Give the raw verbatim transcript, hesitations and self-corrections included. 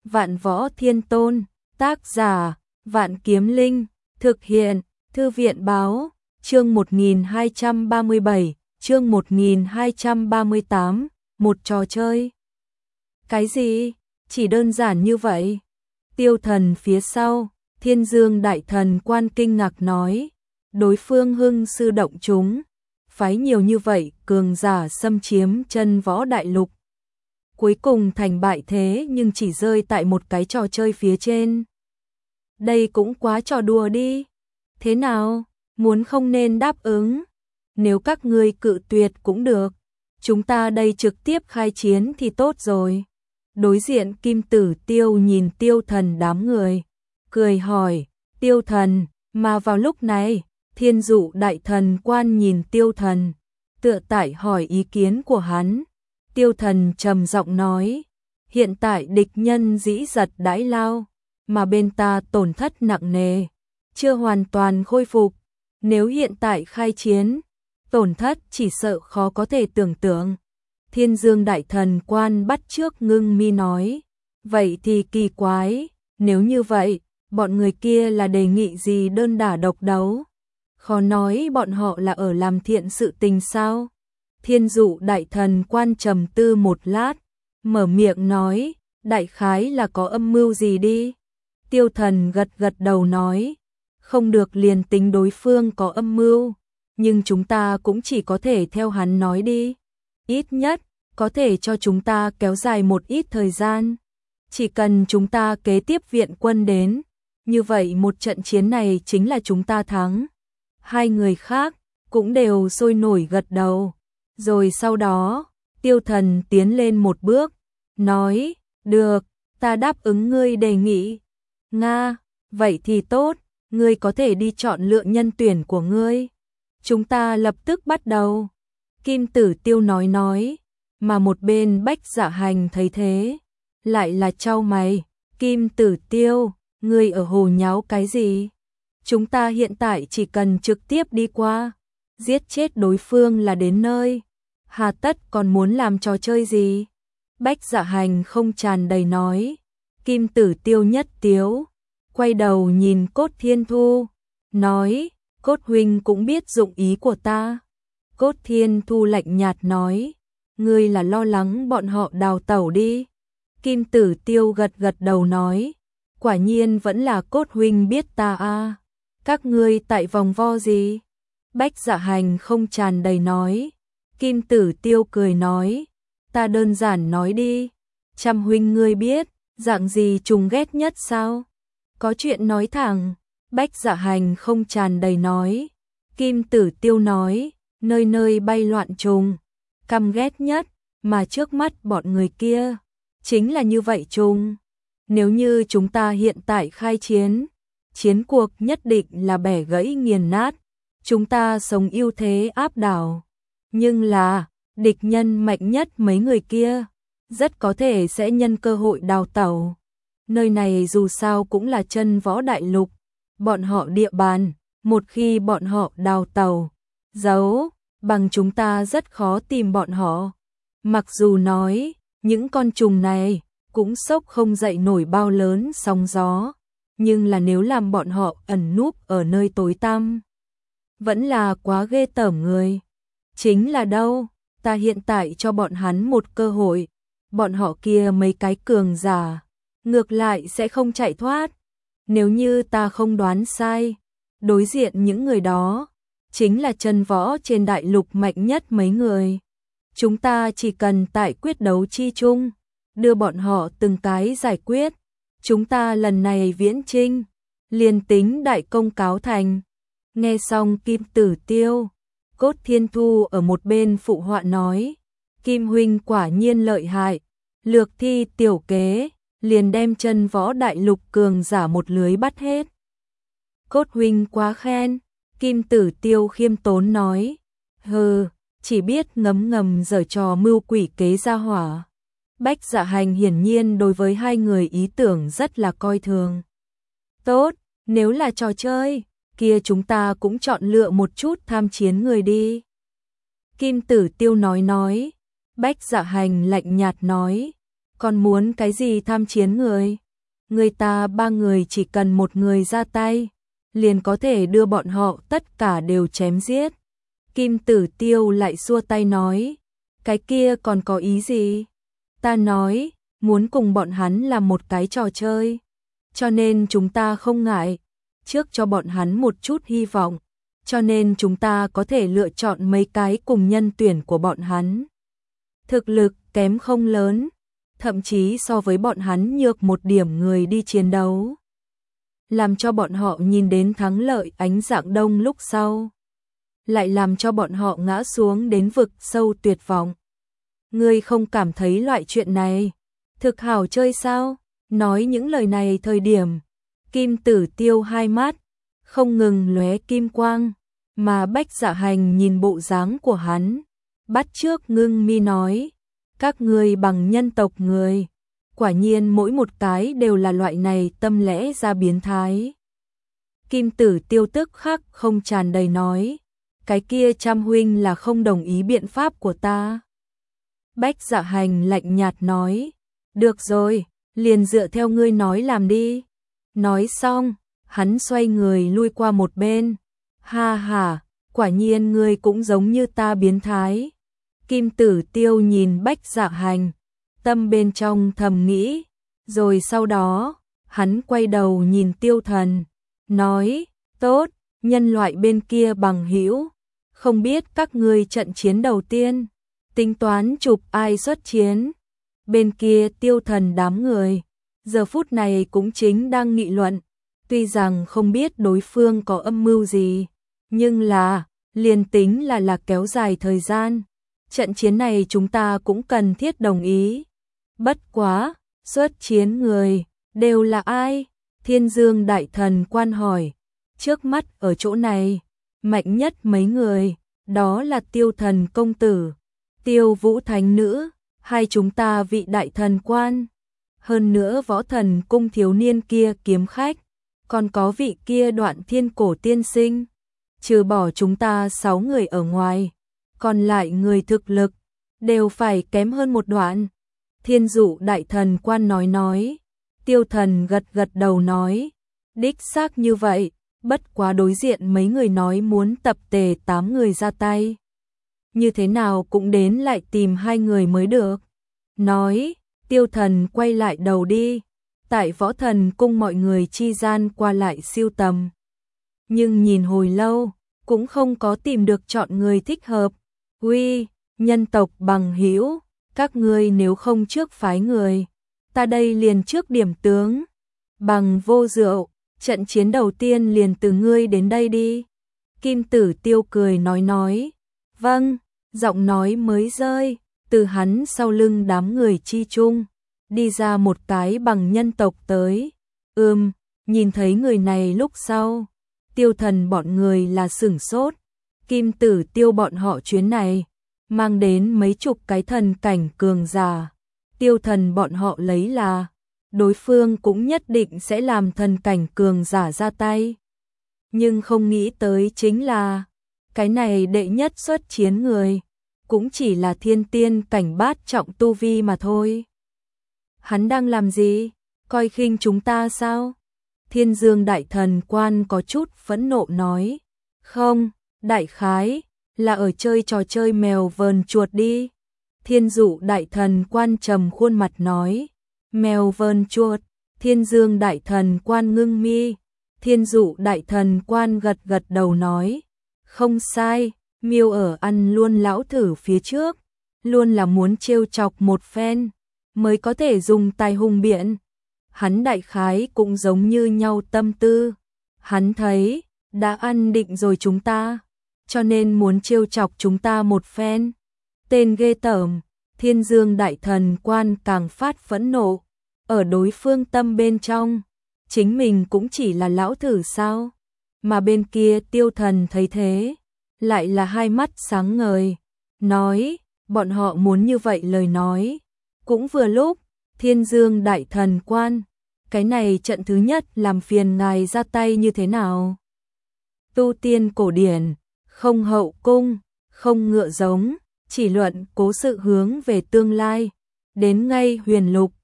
Vạn Võ Thiên Tôn, tác giả, Vạn Kiếm Linh, thực hiện, Thư viện báo, chương một nghìn hai trăm ba mươi bảy, chương một nghìn hai trăm ba mươi tám, một trò chơi. Cái gì? Chỉ đơn giản như vậy? Tiêu Thần phía sau, Thiên Dương Đại Thần Quan kinh ngạc nói, đối phương hưng sư động chúng, phái nhiều như vậy cường giả xâm chiếm chân võ đại lục. Cuối cùng thành bại thế nhưng chỉ rơi tại một cái trò chơi phía trên. Đây cũng quá trò đùa đi. Thế nào, muốn không nên đáp ứng? Nếu các ngươi cự tuyệt cũng được. Chúng ta đây trực tiếp khai chiến thì tốt rồi. Đối diện Kim Tử Tiêu nhìn Tiêu Thần đám người, cười hỏi, Tiêu Thần, mà vào lúc này, Thiên Dụ Đại Thần Quan nhìn Tiêu Thần, tựa tại hỏi ý kiến của hắn. Tiêu Thần trầm giọng nói, hiện tại địch nhân dĩ giật đãi lao, mà bên ta tổn thất nặng nề, chưa hoàn toàn khôi phục. Nếu hiện tại khai chiến, tổn thất chỉ sợ khó có thể tưởng tượng. Thiên Dương Đại Thần Quan bắt trước ngưng mi nói, vậy thì kỳ quái, nếu như vậy, bọn người kia là đề nghị gì đơn đả độc đấu? Khó nói bọn họ là ở làm thiện sự tình sao? Thiên Dụ Đại Thần Quan trầm tư một lát, mở miệng nói, đại khái là có âm mưu gì đi. Tiêu Thần gật gật đầu nói, không được liền tính đối phương có âm mưu, nhưng chúng ta cũng chỉ có thể theo hắn nói đi. Ít nhất, có thể cho chúng ta kéo dài một ít thời gian. Chỉ cần chúng ta kế tiếp viện quân đến, như vậy một trận chiến này chính là chúng ta thắng. Hai người khác cũng đều sôi nổi gật đầu. Rồi sau đó, Tiêu Thần tiến lên một bước, nói, được, ta đáp ứng ngươi đề nghị. Nga, vậy thì tốt, ngươi có thể đi chọn lựa nhân tuyển của ngươi. Chúng ta lập tức bắt đầu. Kim Tử Tiêu nói nói, mà một bên Bách Dạ Hành thấy thế, lại là chau mày, Kim Tử Tiêu, ngươi ở hồ nháo cái gì? Chúng ta hiện tại chỉ cần trực tiếp đi qua, giết chết đối phương là đến nơi. Hà tất còn muốn làm trò chơi gì? Bách Dạ Hành không tràn đầy nói. Kim Tử Tiêu nhất tiếu, quay đầu nhìn Cốt Thiên Thu, nói, Cốt huynh cũng biết dụng ý của ta. Cốt Thiên Thu lạnh nhạt nói, ngươi là lo lắng bọn họ đào tẩu đi. Kim Tử Tiêu gật gật đầu nói, quả nhiên vẫn là Cốt huynh biết ta a. Các ngươi tại vòng vo gì? Bách Dạ Hành không tràn đầy nói. Kim Tử Tiêu cười nói, ta đơn giản nói đi, Trăm huynh ngươi biết, dạng gì trùng ghét nhất sao? Có chuyện nói thẳng. Bách Dạ Hành không tràn đầy nói. Kim Tử Tiêu nói, nơi nơi bay loạn trùng, căm ghét nhất, mà trước mắt bọn người kia, chính là như vậy trùng. Nếu như chúng ta hiện tại khai chiến, chiến cuộc nhất định là bẻ gãy nghiền nát, chúng ta sống ưu thế áp đảo. Nhưng là, địch nhân mạnh nhất mấy người kia, rất có thể sẽ nhân cơ hội đào tẩu. Nơi này dù sao cũng là chân võ đại lục, bọn họ địa bàn, một khi bọn họ đào tẩu, giấu, bằng chúng ta rất khó tìm bọn họ. Mặc dù nói, những con trùng này cũng sốc không dậy nổi bao lớn sóng gió, nhưng là nếu làm bọn họ ẩn núp ở nơi tối tăm, vẫn là quá ghê tởm người. Chính là đâu, ta hiện tại cho bọn hắn một cơ hội, bọn họ kia mấy cái cường giả, ngược lại sẽ không chạy thoát. Nếu như ta không đoán sai, đối diện những người đó, chính là chân võ trên đại lục mạnh nhất mấy người. Chúng ta chỉ cần tại quyết đấu chi chung, đưa bọn họ từng cái giải quyết. Chúng ta lần này viễn chinh, liền tính đại công cáo thành. Nghe xong Kim Tử Tiêu, Cốt Thiên Thu ở một bên phụ họa nói, Kim huynh quả nhiên lợi hại, lược thi tiểu kế, liền đem chân võ đại lục cường giả một lưới bắt hết. Cốt huynh quá khen, Kim Tử Tiêu khiêm tốn nói, hừ, chỉ biết ngấm ngầm giở trò mưu quỷ kế ra hỏa. Bách Dạ Hành hiển nhiên đối với hai người ý tưởng rất là coi thường. Tốt, nếu là trò chơi, kia chúng ta cũng chọn lựa một chút tham chiến người đi. Kim Tử Tiêu nói nói, Bách Dạ Hành lạnh nhạt nói, Còn muốn cái gì tham chiến người? Người ta ba người chỉ cần một người ra tay, liền có thể đưa bọn họ tất cả đều chém giết. Kim Tử Tiêu lại xua tay nói, cái kia còn có ý gì? Ta nói, muốn cùng bọn hắn làm một cái trò chơi, cho nên chúng ta không ngại, trước cho bọn hắn một chút hy vọng, cho nên chúng ta có thể lựa chọn mấy cái cùng nhân tuyển của bọn hắn. Thực lực kém không lớn, thậm chí so với bọn hắn nhược một điểm người đi chiến đấu. Làm cho bọn họ nhìn đến thắng lợi ánh dạng đông lúc sau. Lại làm cho bọn họ ngã xuống đến vực sâu tuyệt vọng. Ngươi không cảm thấy loại chuyện này thực hảo chơi sao? Nói những lời này thời điểm, Kim Tử Tiêu hai mắt không ngừng lóe kim quang, mà Bách Dạ Hành nhìn bộ dáng của hắn, bắt trước ngưng mi nói, các ngươi bằng nhân tộc người, quả nhiên mỗi một cái đều là loại này tâm lẽ ra biến thái. Kim Tử Tiêu tức khắc không tràn đầy nói, cái kia Trăm huynh là không đồng ý biện pháp của ta. Bách Dạ Hành lạnh nhạt nói, được rồi, liền dựa theo ngươi nói làm đi. Nói xong, hắn xoay người lui qua một bên. Ha ha, quả nhiên ngươi cũng giống như ta biến thái. Kim Tử Tiêu nhìn Bách Dạ Hành, tâm bên trong thầm nghĩ, rồi sau đó, hắn quay đầu nhìn Tiêu Thần, nói, tốt, nhân loại bên kia bằng hữu, không biết các ngươi trận chiến đầu tiên, tính toán chụp ai xuất chiến. Bên kia Tiêu Thần đám người, giờ phút này cũng chính đang nghị luận, tuy rằng không biết đối phương có âm mưu gì, nhưng là, liền tính là là kéo dài thời gian, trận chiến này chúng ta cũng cần thiết đồng ý. Bất quá, xuất chiến người, đều là ai? Thiên Dương Đại Thần quan hỏi, trước mắt ở chỗ này, mạnh nhất mấy người, đó là Tiêu Thần công tử, Tiêu Vũ thánh nữ, hai chúng ta vị đại thần quan, hơn nữa Võ Thần cung thiếu niên kia kiếm khách, còn có vị kia Đoạn Thiên cổ tiên sinh, trừ bỏ chúng ta sáu người ở ngoài, còn lại người thực lực đều phải kém hơn một đoạn. Thiên Dụ Đại Thần quan nói nói, Tiêu Thần gật gật đầu nói, đích xác như vậy, bất quá đối diện mấy người nói muốn tập tề tám người ra tay, như thế nào cũng đến lại tìm hai người mới được. Nói, Tiêu Thần quay lại đầu đi, tại Võ Thần cung mọi người chi gian qua lại siêu tầm, nhưng nhìn hồi lâu cũng không có tìm được chọn người thích hợp. Uy, nhân tộc bằng hữu, các ngươi nếu không trước phái người, ta đây liền trước điểm tướng. Bằng Vô Rượu, trận chiến đầu tiên liền từ ngươi đến đây đi. Kim Tử Tiêu cười nói nói, vâng, giọng nói mới rơi, từ hắn sau lưng đám người chi chung, đi ra một cái bằng nhân tộc tới. Ừm, nhìn thấy người này lúc sau, Tiêu Thần bọn người là sửng sốt. Kim Tử Tiêu bọn họ chuyến này, mang đến mấy chục cái thần cảnh cường giả. Tiêu Thần bọn họ lấy là, đối phương cũng nhất định sẽ làm thần cảnh cường giả ra tay. Nhưng không nghĩ tới chính là, cái này đệ nhất xuất chiến người, cũng chỉ là thiên tiên cảnh bát trọng tu vi mà thôi. Hắn đang làm gì? Coi khinh chúng ta sao? Thiên Dương Đại Thần quan có chút phẫn nộ nói, không, đại khái, là ở chơi trò chơi mèo vờn chuột đi. Thiên Dụ Đại Thần quan trầm khuôn mặt nói, mèo vờn chuột. Thiên Dương Đại Thần quan ngưng mi. Thiên Dụ Đại Thần quan gật gật đầu nói, không sai, miêu ở ăn luôn lão thử phía trước, luôn là muốn trêu chọc một phen, mới có thể dùng tài hùng biện. Hắn đại khái cũng giống như nhau tâm tư, hắn thấy, đã ăn định rồi chúng ta, cho nên muốn trêu chọc chúng ta một phen. Tên ghê tởm, Thiên Dương Đại Thần quan càng phát phẫn nộ, ở đối phương tâm bên trong, chính mình cũng chỉ là lão thử sao, mà bên kia Tiêu Thần thấy thế, lại là hai mắt sáng ngời, nói, bọn họ muốn như vậy lời nói, cũng vừa lúc, Thiên Dương Đại Thần quan, cái này trận thứ nhất làm phiền ngài ra tay như thế nào? Tu tiên cổ điển, không hậu cung, không ngựa giống, chỉ luận cố sự hướng về tương lai, đến ngay huyền lục,